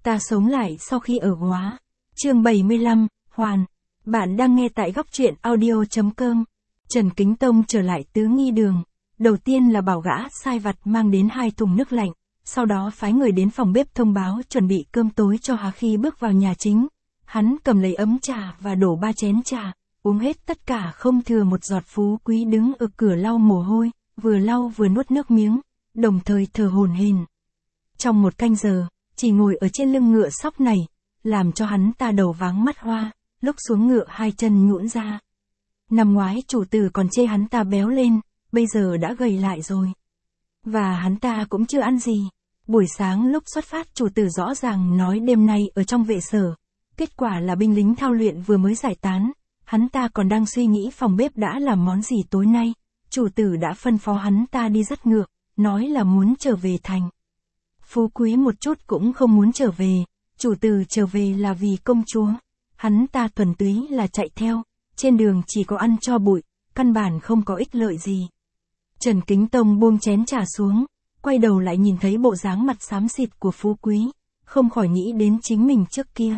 Ta sống lại sau khi ở Góa. Chương 75, Hoàn. Bạn đang nghe tại góc truyện audio.com. Trần Kính Tông trở lại Tứ Nghi Đường. Đầu tiên là bảo gã sai vặt mang đến 2 thùng nước lạnh, sau đó phái người đến phòng bếp thông báo chuẩn bị cơm tối cho Hà khi bước vào nhà chính. Hắn cầm lấy ấm trà và đổ 3 chén trà, uống hết tất cả không thừa một giọt. Phú Quý đứng ở cửa lau mồ hôi, vừa lau vừa nuốt nước miếng, đồng thời thở hổn hển. Trong 1 canh giờ, chỉ ngồi ở trên lưng ngựa sóc này, làm cho hắn ta đầu váng mắt hoa, lúc xuống ngựa 2 chân nhũn ra. Năm ngoái chủ tử còn chê hắn ta béo lên, bây giờ đã gầy lại rồi. Và hắn ta cũng chưa ăn gì. Buổi sáng lúc xuất phát chủ tử rõ ràng nói đêm nay ở trong vệ sở. Kết quả là binh lính thao luyện vừa mới giải tán, hắn ta còn đang suy nghĩ phòng bếp đã làm món gì tối nay. Chủ tử đã phân phó hắn ta đi dắt ngựa, nói là muốn trở về thành. Phú Quý một chút cũng không muốn trở về, chủ tử trở về là vì công chúa. Hắn ta thuần túy là chạy theo, trên đường chỉ có ăn cho bụi, căn bản không có ích lợi gì. Trần Kính Tông buông chén trà xuống, quay đầu lại nhìn thấy bộ dáng mặt xám xịt của Phú Quý, không khỏi nghĩ đến chính mình trước kia.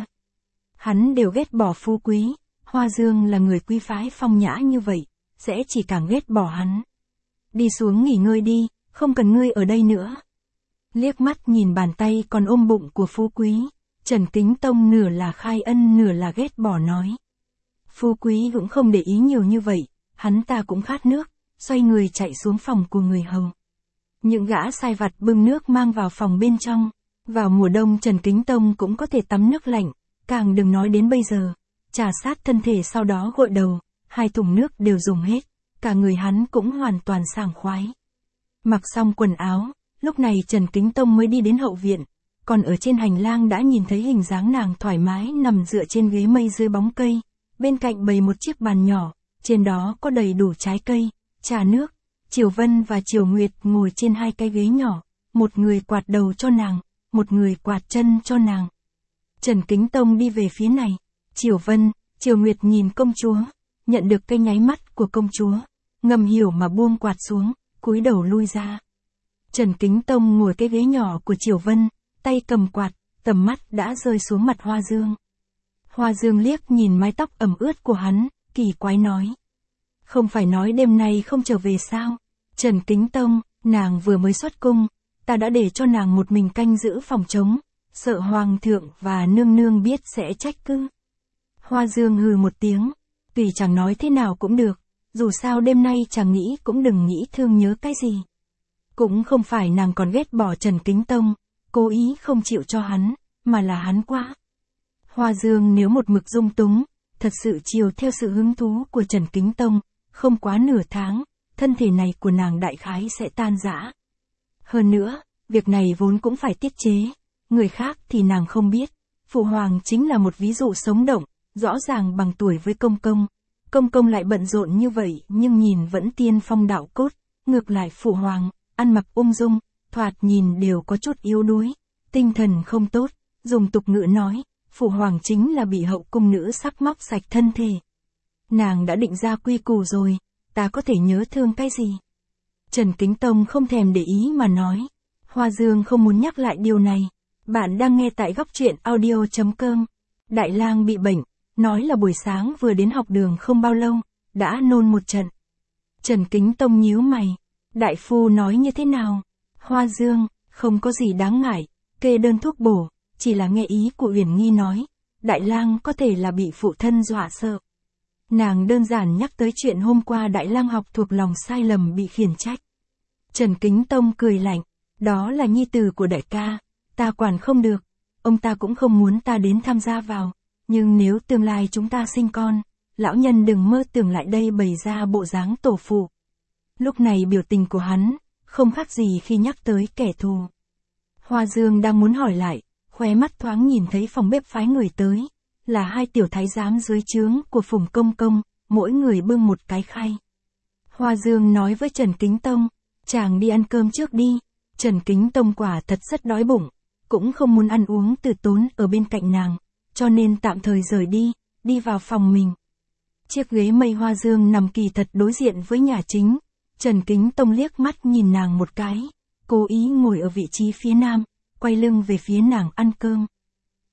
Hắn đều ghét bỏ Phú Quý, Hoa Dương là người quý phái phong nhã như vậy, sẽ chỉ càng ghét bỏ hắn. Đi xuống nghỉ ngơi đi, không cần ngươi ở đây nữa. Liếc mắt nhìn bàn tay còn ôm bụng của Phú Quý, Trần Kính Tông nửa là khai ân nửa là ghét bỏ nói. Phú Quý cũng không để ý nhiều như vậy, hắn ta cũng khát nước, xoay người chạy xuống phòng của người hầu. Những gã sai vặt bưng nước mang vào phòng bên trong. Vào mùa đông Trần Kính Tông cũng có thể tắm nước lạnh, càng đừng nói đến bây giờ. Trà sát thân thể sau đó gội đầu, 2 thùng nước đều dùng hết, cả người hắn cũng hoàn toàn sảng khoái. Mặc xong quần áo, lúc này Trần Kính Tông mới đi đến hậu viện, còn ở trên hành lang đã nhìn thấy hình dáng nàng thoải mái nằm dựa trên ghế mây dưới bóng cây, bên cạnh bày một chiếc bàn nhỏ, trên đó có đầy đủ trái cây, trà nước. Triều Vân và Triều Nguyệt ngồi trên 2 cái ghế nhỏ, một người quạt đầu cho nàng, một người quạt chân cho nàng. Trần Kính Tông đi về phía này, Triều Vân, Triều Nguyệt nhìn công chúa, nhận được cái nháy mắt của công chúa, ngầm hiểu mà buông quạt xuống, cúi đầu lui ra. Trần Kính Tông ngồi cái ghế nhỏ của Triều Vân, tay cầm quạt, tầm mắt đã rơi xuống mặt Hoa Dương. Hoa Dương liếc nhìn mái tóc ẩm ướt của hắn, kỳ quái nói. Không phải nói đêm nay không trở về sao? Trần Kính Tông, nàng vừa mới xuất cung, ta đã để cho nàng một mình canh giữ phòng trống, sợ hoàng thượng và nương nương biết sẽ trách cứ. Hoa Dương hừ một tiếng, tùy chàng nói thế nào cũng được, dù sao đêm nay chàng nghĩ cũng đừng nghĩ thương nhớ cái gì. Cũng không phải nàng còn ghét bỏ Trần Kính Tông, cố ý không chịu cho hắn, mà là hắn quá. Hoa Dương nếu một mực dung túng, thật sự chiều theo sự hứng thú của Trần Kính Tông, không quá nửa tháng, thân thể này của nàng đại khái sẽ tan rã. Hơn nữa, việc này vốn cũng phải tiết chế, người khác thì nàng không biết. Phụ hoàng chính là một ví dụ sống động, rõ ràng bằng tuổi với công công. Công công lại bận rộn như vậy nhưng nhìn vẫn tiên phong đạo cốt, ngược lại phụ hoàng, ăn mặc ung dung, thoạt nhìn đều có chút yếu đuối, tinh thần không tốt, dùng tục ngữ nói, phụ hoàng chính là bị hậu cung nữ sắc móc sạch thân thể. Nàng đã định ra quy củ rồi, ta có thể nhớ thương cái gì? Trần Kính Tông không thèm để ý mà nói. Hoa Dương không muốn nhắc lại điều này. Bạn đang nghe tại góc truyện audio.com. Đại lang bị bệnh, nói là buổi sáng vừa đến học đường không bao lâu, đã nôn một trận. Trần Kính Tông nhíu mày. Đại phu nói như thế nào? Hoa Dương, không có gì đáng ngại, kê đơn thuốc bổ, chỉ là nghe ý của Uyển Nghi nói. Đại lang có thể là bị phụ thân dọa sợ. Nàng đơn giản nhắc tới chuyện hôm qua Đại lang học thuộc lòng sai lầm bị khiển trách. Trần Kính Tông cười lạnh, đó là nhi tử của đại ca, ta quản không được, ông ta cũng không muốn ta đến tham gia vào, nhưng nếu tương lai chúng ta sinh con, lão nhân đừng mơ tưởng lại đây bày ra bộ dáng tổ phụ. Lúc này biểu tình của hắn, không khác gì khi nhắc tới kẻ thù. Hoa Dương đang muốn hỏi lại, khóe mắt thoáng nhìn thấy phòng bếp phái người tới. Là 2 tiểu thái giám dưới trướng của Phùng Công Công, mỗi người bưng một cái khay. Hoa Dương nói với Trần Kính Tông, chàng đi ăn cơm trước đi. Trần Kính Tông quả thật rất đói bụng, cũng không muốn ăn uống từ tốn ở bên cạnh nàng, cho nên tạm thời rời đi, đi vào phòng mình. Chiếc ghế mây Hoa Dương nằm kỳ thật đối diện với nhà chính. Trần Kính Tông liếc mắt nhìn nàng một cái, cố ý ngồi ở vị trí phía nam, quay lưng về phía nàng ăn cơm.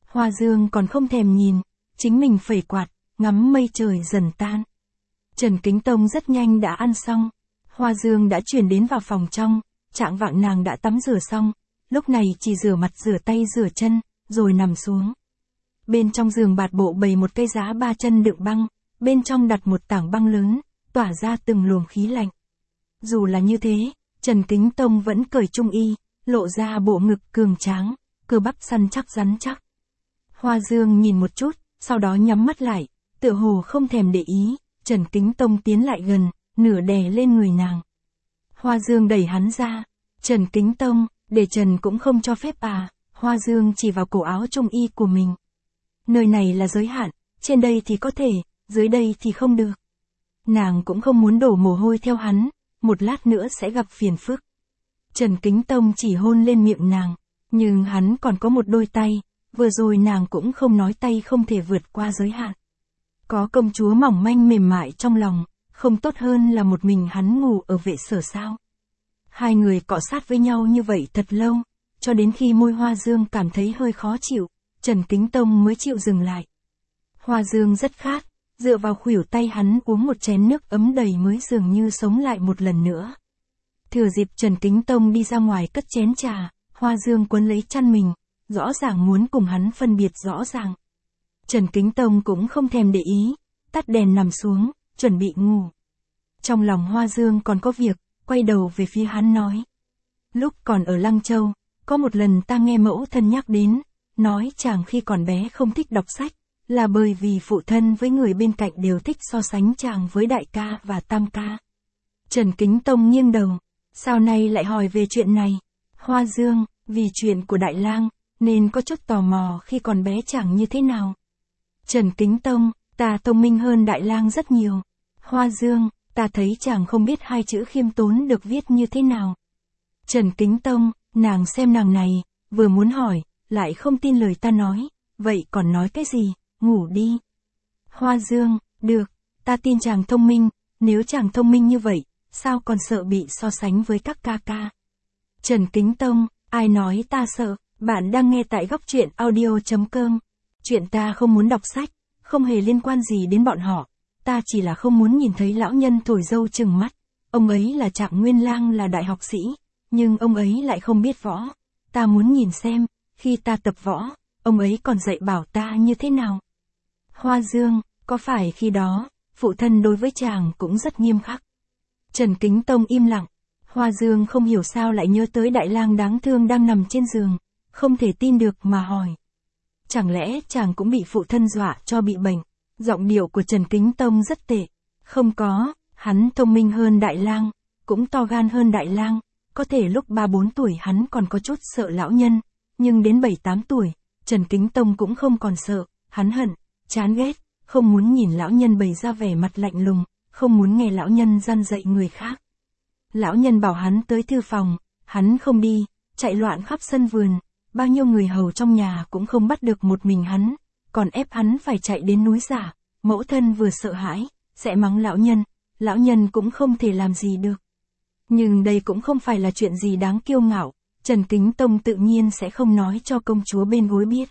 Hoa Dương còn không thèm nhìn, chính mình phẩy quạt, ngắm mây trời dần tan. Trần Kính Tông rất nhanh đã ăn xong. Hoa Dương đã chuyển đến vào phòng trong, trạng vạng nàng đã tắm rửa xong, lúc này chỉ rửa mặt rửa tay rửa chân, rồi nằm xuống. Bên trong giường bạt bộ bày một cây giá 3 chân đựng băng, bên trong đặt một tảng băng lớn, tỏa ra từng luồng khí lạnh. Dù là như thế, Trần Kính Tông vẫn cởi trung y, lộ ra bộ ngực cường tráng, cơ bắp săn chắc rắn chắc. Hoa Dương nhìn một chút, sau đó nhắm mắt lại, tựa hồ không thèm để ý, Trần Kính Tông tiến lại gần, nửa đè lên người nàng. Hoa Dương đẩy hắn ra, Trần Kính Tông, để Trần cũng không cho phép à, Hoa Dương chỉ vào cổ áo trung y của mình. Nơi này là giới hạn, trên đây thì có thể, dưới đây thì không được. Nàng cũng không muốn đổ mồ hôi theo hắn, một lát nữa sẽ gặp phiền phức. Trần Kính Tông chỉ hôn lên miệng nàng, nhưng hắn còn có một đôi tay, vừa rồi nàng cũng không nói tay không thể vượt qua giới hạn. Có công chúa mỏng manh mềm mại trong lòng, không tốt hơn là một mình hắn ngủ ở vệ sở sao. Hai người cọ sát với nhau như vậy thật lâu, cho đến khi môi Hoa Dương cảm thấy hơi khó chịu, Trần Kính Tông mới chịu dừng lại. Hoa Dương rất khát, dựa vào khuỷu tay hắn uống một chén nước ấm đầy mới dường như sống lại một lần nữa. Thừa dịp Trần Kính Tông đi ra ngoài cất chén trà, Hoa Dương quấn lấy chăn mình, rõ ràng muốn cùng hắn phân biệt rõ ràng. Trần Kính Tông cũng không thèm để ý, tắt đèn nằm xuống, chuẩn bị ngủ. Trong lòng Hoa Dương còn có việc, quay đầu về phía hắn nói. Lúc còn ở Lăng Châu, có một lần ta nghe mẫu thân nhắc đến, nói chàng khi còn bé không thích đọc sách, là bởi vì phụ thân với người bên cạnh đều thích so sánh chàng với đại ca và tam ca. Trần Kính Tông nghiêng đầu, sao nay lại hỏi về chuyện này? Hoa Dương, vì chuyện của Đại Lang, nên có chút tò mò khi còn bé chàng như thế nào. Trần Kính Tông, ta thông minh hơn Đại Lang rất nhiều. Hoa Dương, ta thấy chàng không biết hai chữ khiêm tốn được viết như thế nào. Trần Kính Tông, nàng xem nàng này, vừa muốn hỏi, lại không tin lời ta nói, vậy còn nói cái gì, ngủ đi. Hoa Dương, được, ta tin chàng thông minh, nếu chàng thông minh như vậy, sao còn sợ bị so sánh với các ca ca. Trần Kính Tông, ai nói ta sợ, bạn đang nghe tại góc truyện audio.com. Chuyện ta không muốn đọc sách, không hề liên quan gì đến bọn họ, ta chỉ là không muốn nhìn thấy lão nhân thổi dâu chừng mắt. Ông ấy là Trạng Nguyên Lang là đại học sĩ, nhưng ông ấy lại không biết võ. Ta muốn nhìn xem, khi ta tập võ, ông ấy còn dạy bảo ta như thế nào. Hoa Dương, có phải khi đó, phụ thân đối với chàng cũng rất nghiêm khắc. Trần Kính Tông im lặng, Hoa Dương không hiểu sao lại nhớ tới Đại Lang đáng thương đang nằm trên giường, không thể tin được mà hỏi. Chẳng lẽ chàng cũng bị phụ thân dọa cho bị bệnh? Giọng điệu của Trần Kính Tông rất tệ. Không có, hắn thông minh hơn Đại Lang, cũng to gan hơn Đại Lang, có thể lúc 3-4 tuổi hắn còn có chút sợ lão nhân, nhưng đến 7-8 tuổi, Trần Kính Tông cũng không còn sợ, hắn hận, chán ghét, không muốn nhìn lão nhân bày ra vẻ mặt lạnh lùng, không muốn nghe lão nhân răn dạy người khác. Lão nhân bảo hắn tới thư phòng, hắn không đi, chạy loạn khắp sân vườn, bao nhiêu người hầu trong nhà cũng không bắt được một mình hắn, còn ép hắn phải chạy đến núi Giả. Mẫu thân vừa sợ hãi, sẽ mắng lão nhân cũng không thể làm gì được. Nhưng đây cũng không phải là chuyện gì đáng kiêu ngạo, Trần Kính Tông tự nhiên sẽ không nói cho công chúa bên gối biết.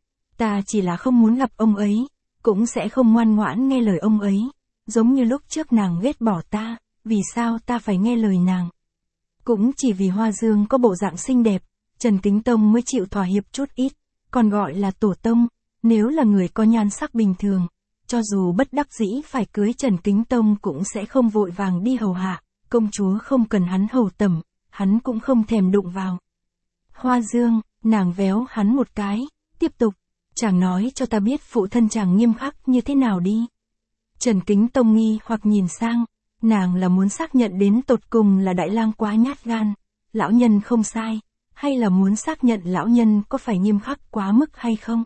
Ta chỉ là không muốn gặp ông ấy, cũng sẽ không ngoan ngoãn nghe lời ông ấy, giống như lúc trước nàng ghét bỏ ta, vì sao ta phải nghe lời nàng. Cũng chỉ vì Hoa Dương có bộ dạng xinh đẹp, Trần Kính Tông mới chịu thỏa hiệp chút ít, còn gọi là tổ tông, nếu là người có nhan sắc bình thường, cho dù bất đắc dĩ phải cưới Trần Kính Tông cũng sẽ không vội vàng đi hầu hạ, công chúa không cần hắn hầu tẩm, hắn cũng không thèm đụng vào. Hoa Dương, nàng véo hắn một cái, tiếp tục, chàng nói cho ta biết phụ thân chàng nghiêm khắc như thế nào đi. Trần Kính Tông nghi hoặc nhìn sang, nàng là muốn xác nhận đến tột cùng là Đại Lang quá nhát gan, lão nhân không sai, hay là muốn xác nhận lão nhân có phải nghiêm khắc quá mức hay không?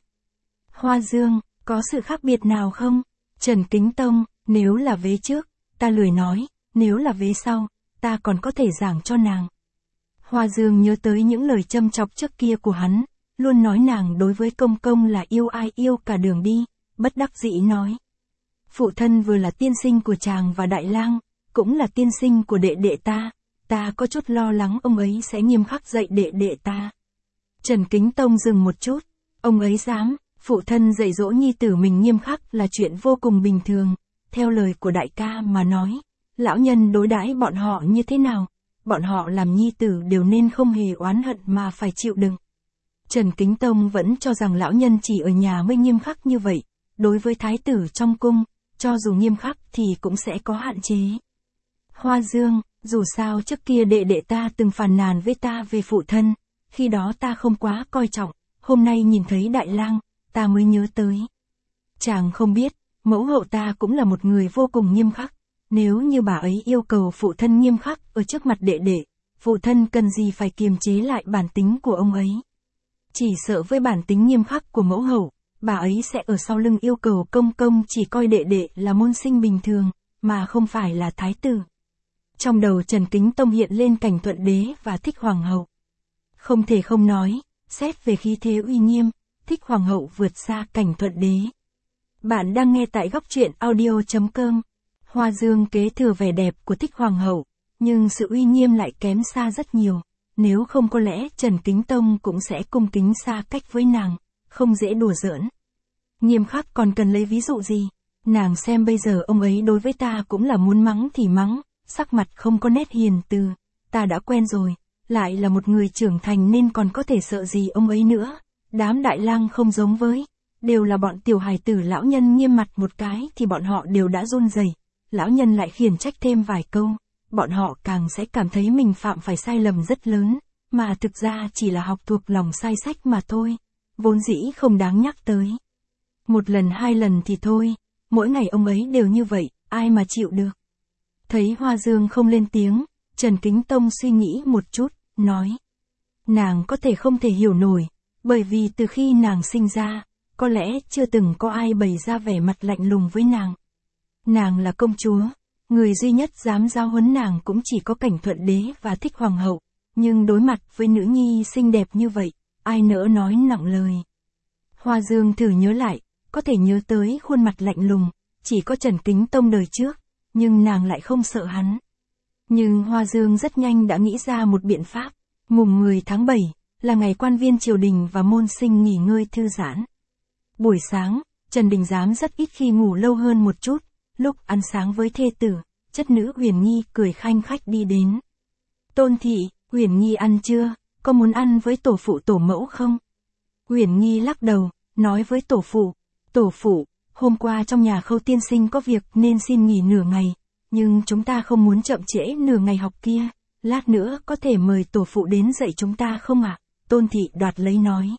Hoa Dương, có sự khác biệt nào không? Trần Kính Tông, nếu là vế trước, ta lười nói, nếu là vế sau, ta còn có thể giảng cho nàng. Hoa Dương nhớ tới những lời châm chọc trước kia của hắn, luôn nói nàng đối với công công là yêu ai yêu cả đường đi, bất đắc dĩ nói. Phụ thân vừa là tiên sinh của chàng và Đại Lang, cũng là tiên sinh của đệ đệ ta có chút lo lắng ông ấy sẽ nghiêm khắc dạy đệ đệ ta. Trần Kính Tông dừng một chút, Ông ấy dám, phụ thân dạy dỗ nhi tử mình nghiêm khắc là chuyện vô cùng bình thường. Theo lời của đại ca mà nói, lão nhân đối đãi bọn họ như thế nào, bọn họ làm nhi tử đều nên không hề oán hận mà phải chịu đựng. Trần Kính Tông vẫn cho rằng lão nhân chỉ ở nhà mới nghiêm khắc như vậy, đối với thái tử trong cung, cho dù nghiêm khắc thì cũng sẽ có hạn chế. Hoa Dương, dù sao trước kia đệ đệ ta từng phàn nàn với ta về phụ thân, khi đó ta không quá coi trọng, hôm nay nhìn thấy Đại Lang, ta mới nhớ tới. Chàng không biết, mẫu hậu ta cũng là một người vô cùng nghiêm khắc, nếu như bà ấy yêu cầu phụ thân nghiêm khắc ở trước mặt đệ đệ, phụ thân cần gì phải kiềm chế lại bản tính của ông ấy. Chỉ sợ với bản tính nghiêm khắc của mẫu hậu, bà ấy sẽ ở sau lưng yêu cầu công công chỉ coi đệ đệ là môn sinh bình thường, mà không phải là thái tử. Trong đầu Trần Kính Tông hiện lên cảnh Thuận Đế và Thích Hoàng hậu. Không thể không nói, xét về khí thế uy nghiêm, Thích Hoàng hậu vượt xa cảnh Thuận Đế. Bạn đang nghe tại góc truyện audio.com. Hoa Dương kế thừa vẻ đẹp của Thích Hoàng hậu, nhưng sự uy nghiêm lại kém xa rất nhiều. Nếu không có lẽ Trần Kính Tông cũng sẽ cung kính xa cách với nàng, không dễ đùa giỡn. Nghiêm khắc còn cần lấy ví dụ gì? Nàng xem bây giờ ông ấy đối với ta cũng là muốn mắng thì mắng, sắc mặt không có nét hiền từ, ta đã quen rồi, lại là một người trưởng thành nên còn có thể sợ gì ông ấy nữa. Đám Đại Lang không giống với, đều là bọn tiểu hài tử, lão nhân nghiêm mặt một cái thì bọn họ đều đã run rẩy, lão nhân lại khiển trách thêm vài câu, bọn họ càng sẽ cảm thấy mình phạm phải sai lầm rất lớn, mà thực ra chỉ là học thuộc lòng sai sách mà thôi, vốn dĩ không đáng nhắc tới. Một lần hai lần thì thôi, mỗi ngày ông ấy đều như vậy, ai mà chịu được. Thấy Hoa Dương không lên tiếng, Trần Kính Tông suy nghĩ một chút, nói. Nàng có thể không thể hiểu nổi, bởi vì từ khi nàng sinh ra, có lẽ chưa từng có ai bày ra vẻ mặt lạnh lùng với nàng. Nàng là công chúa, người duy nhất dám giáo huấn nàng cũng chỉ có cảnh Thuận Đế và Thích Hoàng hậu, nhưng đối mặt với nữ nhi xinh đẹp như vậy, ai nỡ nói nặng lời. Hoa Dương thử nhớ lại, có thể nhớ tới khuôn mặt lạnh lùng, chỉ có Trần Kính Tông đời trước, nhưng nàng lại không sợ hắn. Nhưng Hoa Dương rất nhanh đã nghĩ ra một biện pháp. Mùng 10 tháng 7, là ngày quan viên triều đình và môn sinh nghỉ ngơi thư giãn. Buổi sáng, Trần Đình Giám rất ít khi ngủ lâu hơn một chút, lúc ăn sáng với thê tử, chất nữ Huyền Nhi cười khanh khách đi đến. Tôn thị, Huyền Nhi ăn chưa, có muốn ăn với tổ phụ tổ mẫu không? Huyền Nhi lắc đầu, nói với tổ phụ, hôm qua trong nhà Khâu tiên sinh có việc nên xin nghỉ nửa ngày, nhưng chúng ta không muốn chậm trễ nửa ngày học kia, lát nữa có thể mời tổ phụ đến dạy chúng ta không ạ? Tôn thị đoạt lấy nói.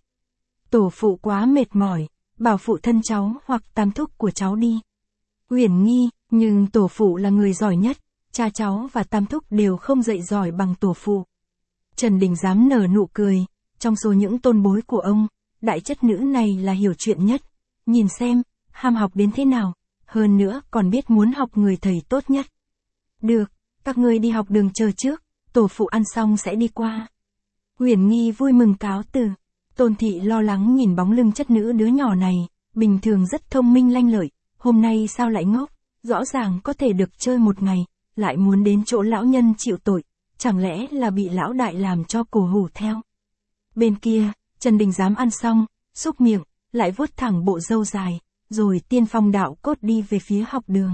Tổ phụ quá mệt mỏi, bảo phụ thân cháu hoặc tam thúc của cháu đi. Huyền Nhi, nhưng tổ phụ là người giỏi nhất, cha cháu và tam thúc đều không dạy giỏi bằng tổ phụ. Trần Đình Giám nở nụ cười, trong số những tôn bối của ông, đại chất nữ này là hiểu chuyện nhất. Nhìn xem, ham học đến thế nào, hơn nữa còn biết muốn học người thầy tốt nhất. Được, các ngươi đi học đường chờ trước, tổ phụ ăn xong sẽ đi qua. Huyền Nhi vui mừng cáo từ. Tôn thị lo lắng nhìn bóng lưng chất nữ đứa nhỏ này, bình thường rất thông minh lanh lợi, hôm nay sao lại ngốc, rõ ràng có thể được chơi một ngày, lại muốn đến chỗ lão nhân chịu tội, chẳng lẽ là bị lão đại làm cho cổ hủ theo. Bên kia, Trần Đình Giám ăn xong, xúc miệng, lại vuốt thẳng bộ râu dài, rồi tiên phong đạo cốt đi về phía học đường.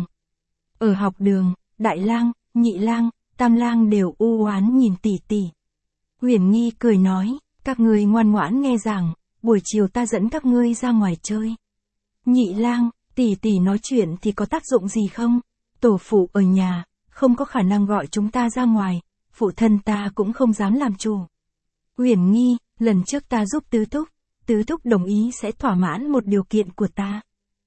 Ở học đường, Đại Lang, Nhị Lang, Tam Lang đều u oán nhìn tỷ tỷ. Huyền Nhi cười nói, các ngươi ngoan ngoãn nghe giảng, buổi chiều ta dẫn các ngươi ra ngoài chơi. Nhị Lang, tỷ tỷ nói chuyện thì có tác dụng gì không? Tổ phụ ở nhà, không có khả năng gọi chúng ta ra ngoài, phụ thân ta cũng không dám làm chủ. Huyền Nhi, lần trước ta giúp tứ thúc đồng ý sẽ thỏa mãn một điều kiện của ta.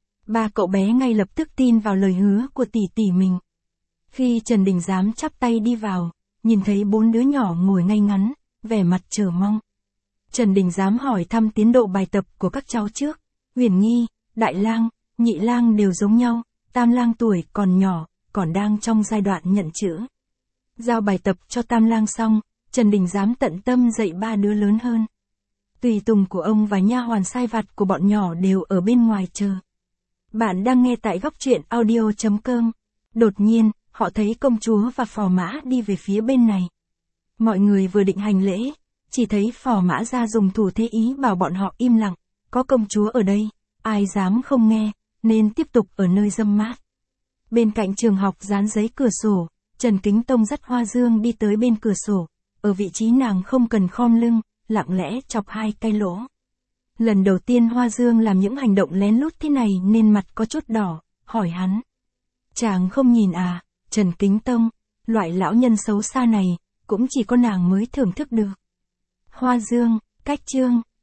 Ba cậu bé ngay lập tức tin vào lời hứa của tỷ tỷ mình. Khi Trần Đình Giám chắp tay đi vào, nhìn thấy 4 đứa nhỏ ngồi ngay ngắn, vẻ mặt chờ mong. Trần Đình Giám hỏi thăm tiến độ bài tập của các cháu trước. Huyền Nhi, Đại Lang, Nhị Lang đều giống nhau, Tam Lang tuổi còn nhỏ, còn đang trong giai đoạn nhận chữ. Giao bài tập cho Tam Lang xong, Trần Đình Giám tận tâm dạy 3 đứa lớn hơn. Tùy tùng của ông và nha hoàn sai vặt của bọn nhỏ đều ở bên ngoài chờ. Bạn đang nghe tại góc truyện audio.com. Đột nhiên, họ thấy công chúa và phò mã đi về phía bên này. Mọi người vừa định hành lễ, chỉ thấy phò mã ra dùng thủ thế ý bảo bọn họ im lặng, có công chúa ở đây, ai dám không nghe, nên tiếp tục ở nơi râm mát. Bên cạnh trường học dán giấy cửa sổ, Trần Kính Tông dắt Hoa Dương đi tới bên cửa sổ, ở vị trí nàng không cần khom lưng, lặng lẽ chọc 2 cái lỗ. Lần đầu tiên Hoa Dương làm những hành động lén lút thế này nên mặt có chút đỏ, hỏi hắn. Chàng không nhìn à, Trần Kính Tông, loại lão nhân xấu xa này, cũng chỉ có nàng mới thưởng thức được. Hoa Dương, cách chương.